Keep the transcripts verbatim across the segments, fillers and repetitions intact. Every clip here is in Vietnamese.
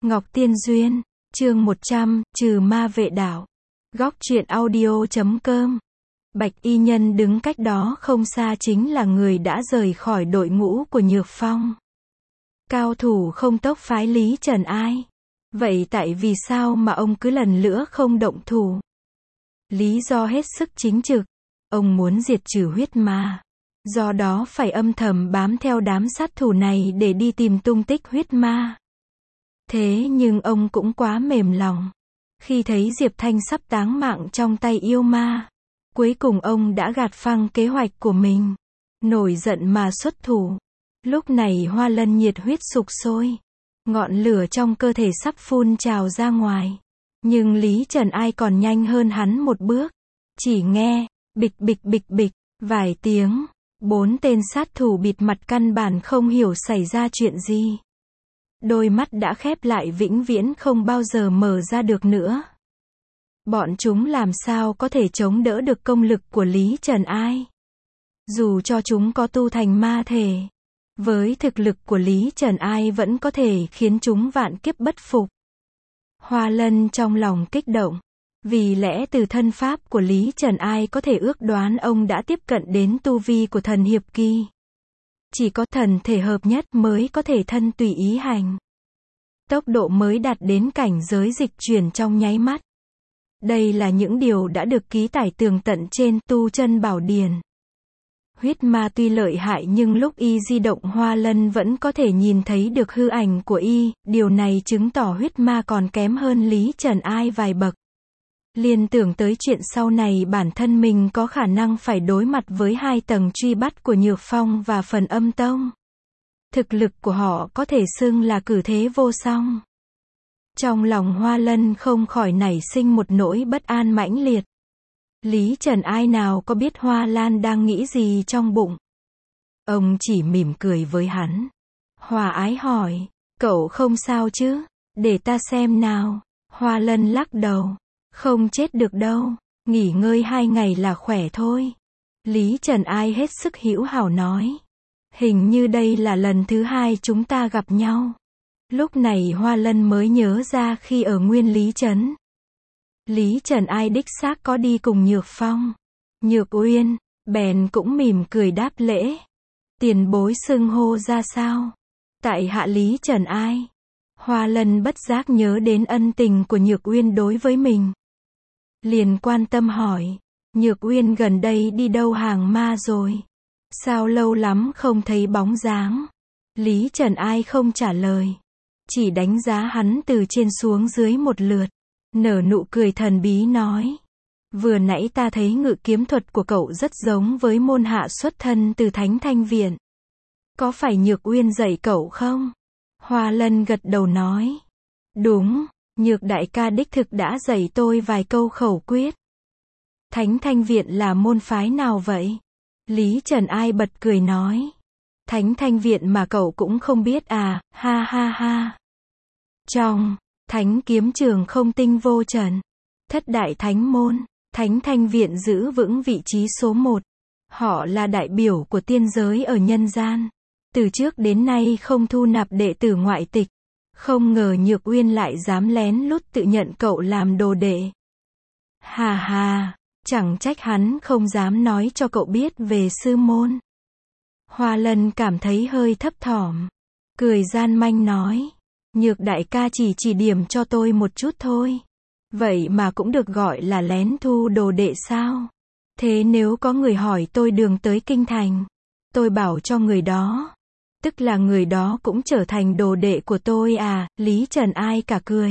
Ngọc Tiên Duyên, chương một trăm, trừ ma vệ đạo. Góc truyện audio chấm com. Bạch y nhân đứng cách đó không xa chính là người đã rời khỏi đội ngũ của Nhược Phong. Cao thủ không tốc phái Lý Trần ai? Vậy tại vì sao mà ông cứ lần nữa không động thủ? Lý do hết sức chính trực. Ông muốn diệt trừ huyết ma. Do đó phải âm thầm bám theo đám sát thủ này để đi tìm tung tích huyết ma. Thế nhưng ông cũng quá mềm lòng. Khi thấy Diệp Thanh sắp táng mạng trong tay yêu ma, cuối cùng ông đã gạt phăng kế hoạch của mình. Nổi giận mà xuất thủ. Lúc này Hoa Lân nhiệt huyết sục sôi. Ngọn lửa trong cơ thể sắp phun trào ra ngoài. Nhưng Lý Trần ai còn nhanh hơn hắn một bước. Chỉ nghe, bịch bịch bịch bịch, vài tiếng, bốn tên sát thủ bịt mặt căn bản không hiểu xảy ra chuyện gì. Đôi mắt đã khép lại vĩnh viễn không bao giờ mở ra được nữa. Bọn chúng làm sao có thể chống đỡ được công lực của Lý Trần ai? Dù cho chúng có tu thành ma thể, với thực lực của Lý Trần ai vẫn có thể khiến chúng vạn kiếp bất phục. Hoa Lân trong lòng kích động. Vì lẽ từ thân pháp của Lý Trần ai có thể ước đoán ông đã tiếp cận đến tu vi của thần hiệp kỳ. Chỉ có thần thể hợp nhất mới có thể thân tùy ý hành. Tốc độ mới đạt đến cảnh giới dịch chuyển trong nháy mắt. Đây là những điều đã được ký tải tường tận trên Tu Chân Bảo Điển. Huyết ma tuy lợi hại nhưng lúc y di động Hoa Lân vẫn có thể nhìn thấy được hư ảnh của y, điều này chứng tỏ huyết ma còn kém hơn Lý Trần ai vài bậc. Liên tưởng tới chuyện sau này bản thân mình có khả năng phải đối mặt với hai tầng truy bắt của Nhược Phong và Phần Âm Tông. Thực lực của họ có thể xưng là cử thế vô song. Trong lòng Hoa Lân không khỏi nảy sinh một nỗi bất an mãnh liệt. Lý Trần ai nào có biết Hoa Lan đang nghĩ gì trong bụng. Ông chỉ mỉm cười với hắn. Hòa ái hỏi, cậu không sao chứ? Để ta xem nào. Hoa Lân lắc đầu. Không chết được đâu, nghỉ ngơi hai ngày là khỏe thôi. Lý Trần ai hết sức hữu hảo nói. Hình như đây là lần thứ hai chúng ta gặp nhau. Lúc này Hoa Lân mới nhớ ra khi ở Nguyên Lý Trấn. Lý Trần ai đích xác có đi cùng Nhược Phong. Nhược Uyên, bèn cũng mỉm cười đáp lễ. Tiền bối xưng hô ra sao? Tại hạ Lý Trần ai. Hoa Lân bất giác nhớ đến ân tình của Nhược Uyên đối với mình. Liền quan tâm hỏi, Nhược Uyên gần đây đi đâu hàng ma rồi? Sao lâu lắm không thấy bóng dáng? Lý Trần ai không trả lời. Chỉ đánh giá hắn từ trên xuống dưới một lượt. Nở nụ cười thần bí nói. Vừa nãy ta thấy ngự kiếm thuật của cậu rất giống với môn hạ xuất thân từ Thánh Thanh Viện. Có phải Nhược Uyên dạy cậu không? Hoa Lân gật đầu nói. Đúng, Nhược đại ca đích thực đã dạy tôi vài câu khẩu quyết. Thánh Thanh Viện là môn phái nào vậy? Lý Trần ai bật cười nói. Thánh Thanh Viện mà cậu cũng không biết à, ha ha ha. Trong Thánh Kiếm Trường không tinh vô trần, thất đại thánh môn, Thánh Thanh Viện giữ vững vị trí số một. Họ là đại biểu của tiên giới ở nhân gian. Từ trước đến nay không thu nạp đệ tử ngoại tịch. Không ngờ Nhược Uyên lại dám lén lút tự nhận cậu làm đồ đệ. Hà hà, chẳng trách hắn không dám nói cho cậu biết về sư môn. Hoa Lân cảm thấy hơi thấp thỏm. Cười gian manh nói. Nhược đại ca chỉ chỉ điểm cho tôi một chút thôi. Vậy mà cũng được gọi là lén thu đồ đệ sao? Thế nếu có người hỏi tôi đường tới kinh thành, tôi bảo cho người đó. Tức là người đó cũng trở thành đồ đệ của tôi à? Lý Trần ai cả cười.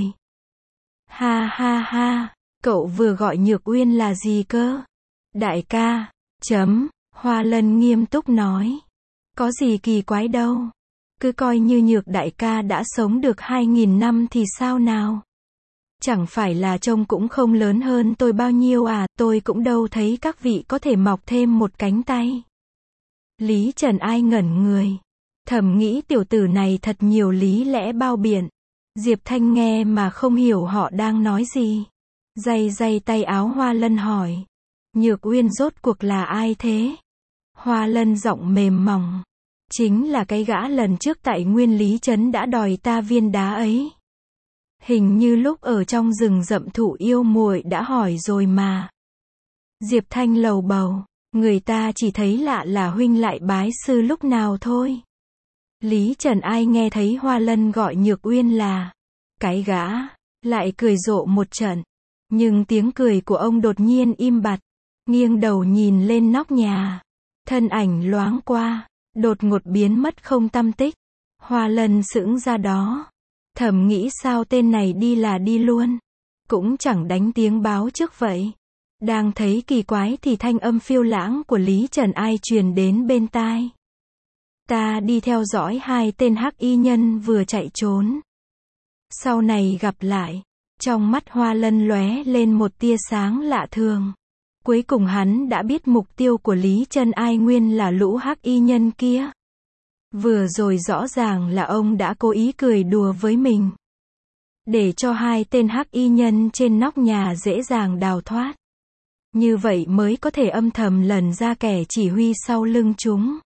Ha ha ha, cậu vừa gọi Nhược Uyên là gì cơ? Đại ca, chấm, Hoa Lân nghiêm túc nói. Có gì kỳ quái đâu. Cứ coi như Nhược đại ca đã sống được hai nghìn năm thì sao nào? Chẳng phải là trông cũng không lớn hơn tôi bao nhiêu à, tôi cũng đâu thấy các vị có thể mọc thêm một cánh tay. Lý Trần ai ngẩn người. Thầm nghĩ tiểu tử này thật nhiều lý lẽ bao biện. Diệp Thanh nghe mà không hiểu họ đang nói gì. Day day tay áo Hoa Lân hỏi. Nhược Uyên rốt cuộc là ai thế? Hoa Lân giọng mềm mỏng. Chính là cái gã lần trước tại Nguyên Lý Trấn đã đòi ta viên đá ấy. Hình như lúc ở trong rừng rậm thụ yêu muội đã hỏi rồi mà. Diệp Thanh lầu bầu, người ta chỉ thấy lạ là huynh lại bái sư lúc nào thôi. Lý Trần Ai nghe thấy Hoa Lân gọi Nhược Uyên là cái gã, lại cười rộ một trận. Nhưng tiếng cười của ông đột nhiên im bặt, nghiêng đầu nhìn lên nóc nhà. Thân ảnh loáng qua, đột ngột biến mất không tăm tích. Hoa Lân sững ra đó, thầm nghĩ sao tên này đi là đi luôn, cũng chẳng đánh tiếng báo trước vậy. Đang thấy kỳ quái thì thanh âm phiêu lãng của Lý Trần Ai truyền đến bên tai. Ta đi theo dõi hai tên hắc y nhân vừa chạy trốn. Sau này gặp lại, trong mắt Hoa Lân lóe lên một tia sáng lạ thường. Cuối cùng hắn đã biết mục tiêu của Lý Trần Ai nguyên là lũ hắc y nhân kia. Vừa rồi rõ ràng là ông đã cố ý cười đùa với mình, để cho hai tên hắc y nhân trên nóc nhà dễ dàng đào thoát. Như vậy mới có thể âm thầm lần ra kẻ chỉ huy sau lưng chúng.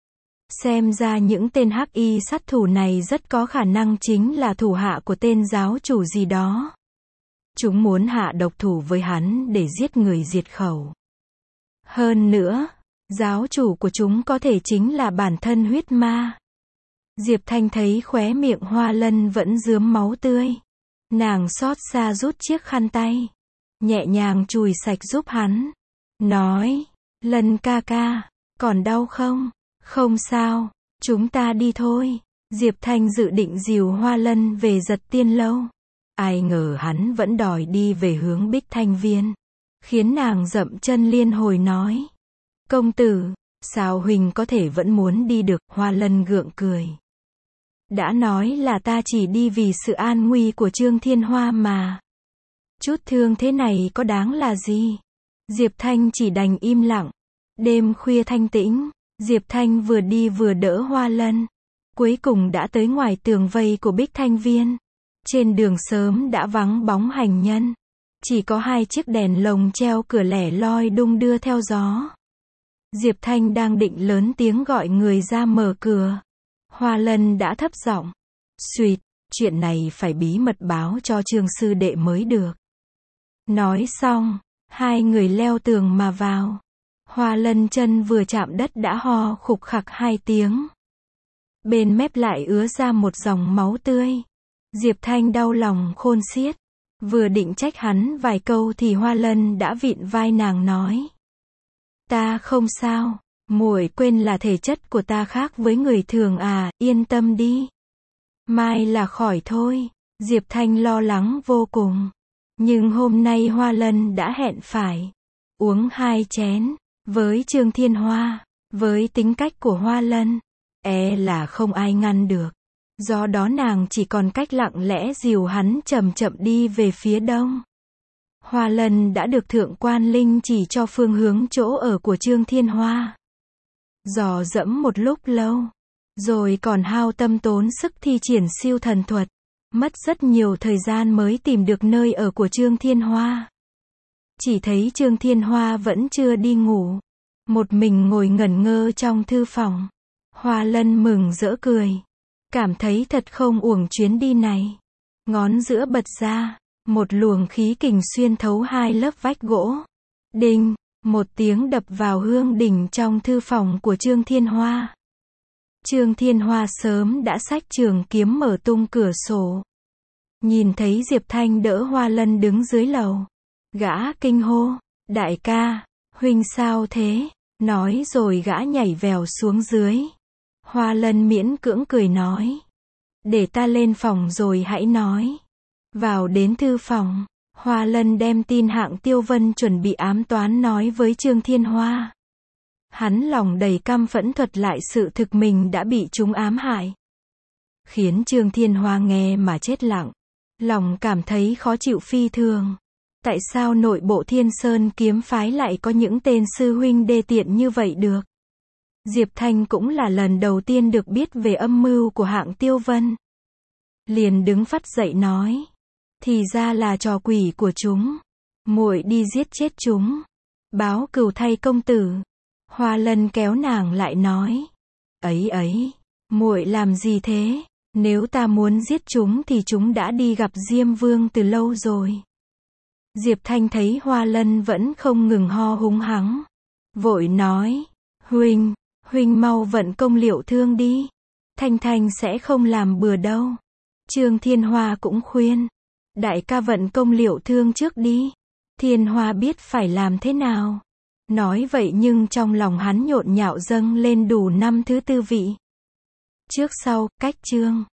Xem ra những tên hắc y sát thủ này rất có khả năng chính là thủ hạ của tên giáo chủ gì đó. Chúng muốn hạ độc thủ với hắn để giết người diệt khẩu. Hơn nữa, giáo chủ của chúng có thể chính là bản thân huyết ma. Diệp Thanh thấy khóe miệng Hoa Lân vẫn rướm máu tươi. Nàng xót xa rút chiếc khăn tay, nhẹ nhàng chùi sạch giúp hắn. Nói, Lân ca ca, còn đau không? Không sao, chúng ta đi thôi. Diệp Thanh dự định dìu Hoa Lân về Giật Tiên Lâu. Ai ngờ hắn vẫn đòi đi về hướng Bích Thanh Viên, khiến nàng dậm chân liên hồi nói. Công tử, sao huynh có thể vẫn muốn đi được? Hoa Lân gượng cười. Đã nói là ta chỉ đi vì sự an nguy của Trương Thiên Hoa mà. Chút thương thế này có đáng là gì? Diệp Thanh chỉ đành im lặng. Đêm khuya thanh tĩnh, Diệp Thanh vừa đi vừa đỡ Hoa Lân. Cuối cùng đã tới ngoài tường vây của Bích Thanh Viên. Trên đường sớm đã vắng bóng hành nhân. Chỉ có hai chiếc đèn lồng treo cửa lẻ loi đung đưa theo gió. Diệp Thanh đang định lớn tiếng gọi người ra mở cửa. Hoa Lân đã thấp giọng. Suýt, chuyện này phải bí mật báo cho Trương sư đệ mới được. Nói xong, hai người leo tường mà vào. Hoa Lân chân vừa chạm đất đã ho khục khặc hai tiếng. Bên mép lại ứa ra một dòng máu tươi. Diệp Thanh đau lòng khôn xiết. Vừa định trách hắn vài câu thì Hoa Lân đã vịn vai nàng nói. Ta không sao, muội quên là thể chất của ta khác với người thường à, yên tâm đi. Mai là khỏi thôi. Diệp Thanh lo lắng vô cùng. Nhưng hôm nay Hoa Lân đã hẹn phải uống hai chén. Với Trương Thiên Hoa, với tính cách của Hoa Lân, e là không ai ngăn được. Do đó nàng chỉ còn cách lặng lẽ dìu hắn chậm chậm đi về phía đông. Hoa Lân đã được Thượng Quan Linh chỉ cho phương hướng chỗ ở của Trương Thiên Hoa. Dò dẫm một lúc lâu, rồi còn hao tâm tốn sức thi triển siêu thần thuật, mất rất nhiều thời gian mới tìm được nơi ở của Trương Thiên Hoa. Chỉ thấy Trương Thiên Hoa vẫn chưa đi ngủ, một mình ngồi ngẩn ngơ trong thư phòng. Hoa Lân mừng rỡ cười, cảm thấy thật không uổng chuyến đi này. Ngón giữa bật ra, một luồng khí kình xuyên thấu hai lớp vách gỗ. Đinh, một tiếng đập vào hương đỉnh trong thư phòng của Trương Thiên Hoa. Trương Thiên Hoa sớm đã xách trường kiếm mở tung cửa sổ. Nhìn thấy Diệp Thanh đỡ Hoa Lân đứng dưới lầu. Gã kinh hô, đại ca, huynh sao thế? Nói rồi gã nhảy vèo xuống dưới. Hoa Lân miễn cưỡng cười nói. Để ta lên phòng rồi hãy nói. Vào đến thư phòng, Hoa Lân đem tin Hạng Tiêu Vân chuẩn bị ám toán nói với Trương Thiên Hoa. Hắn lòng đầy căm phẫn thuật lại sự thực mình đã bị chúng ám hại. Khiến Trương Thiên Hoa nghe mà chết lặng. Lòng cảm thấy khó chịu phi thường. Tại sao nội bộ Thiên Sơn kiếm phái lại có những tên sư huynh đê tiện như vậy được? Diệp Thanh cũng là lần đầu tiên được biết về âm mưu của Hạng Tiêu Vân. Liền đứng phắt dậy nói. Thì ra là trò quỷ của chúng. Muội đi giết chết chúng. Báo cừu thay công tử. Hoa Lân kéo nàng lại nói. Ấy ấy, muội làm gì thế? Nếu ta muốn giết chúng thì chúng đã đi gặp Diêm Vương từ lâu rồi. Diệp Thanh thấy Hoa Lân vẫn không ngừng ho húng hắng. Vội nói, huynh, huynh mau vận công liệu thương đi. Thanh Thanh sẽ không làm bừa đâu. Trương Thiên Hoa cũng khuyên, đại ca vận công liệu thương trước đi. Thiên Hoa biết phải làm thế nào. Nói vậy nhưng trong lòng hắn nhộn nhạo dâng lên đủ năm thứ tư vị. Trước sau, cách chương.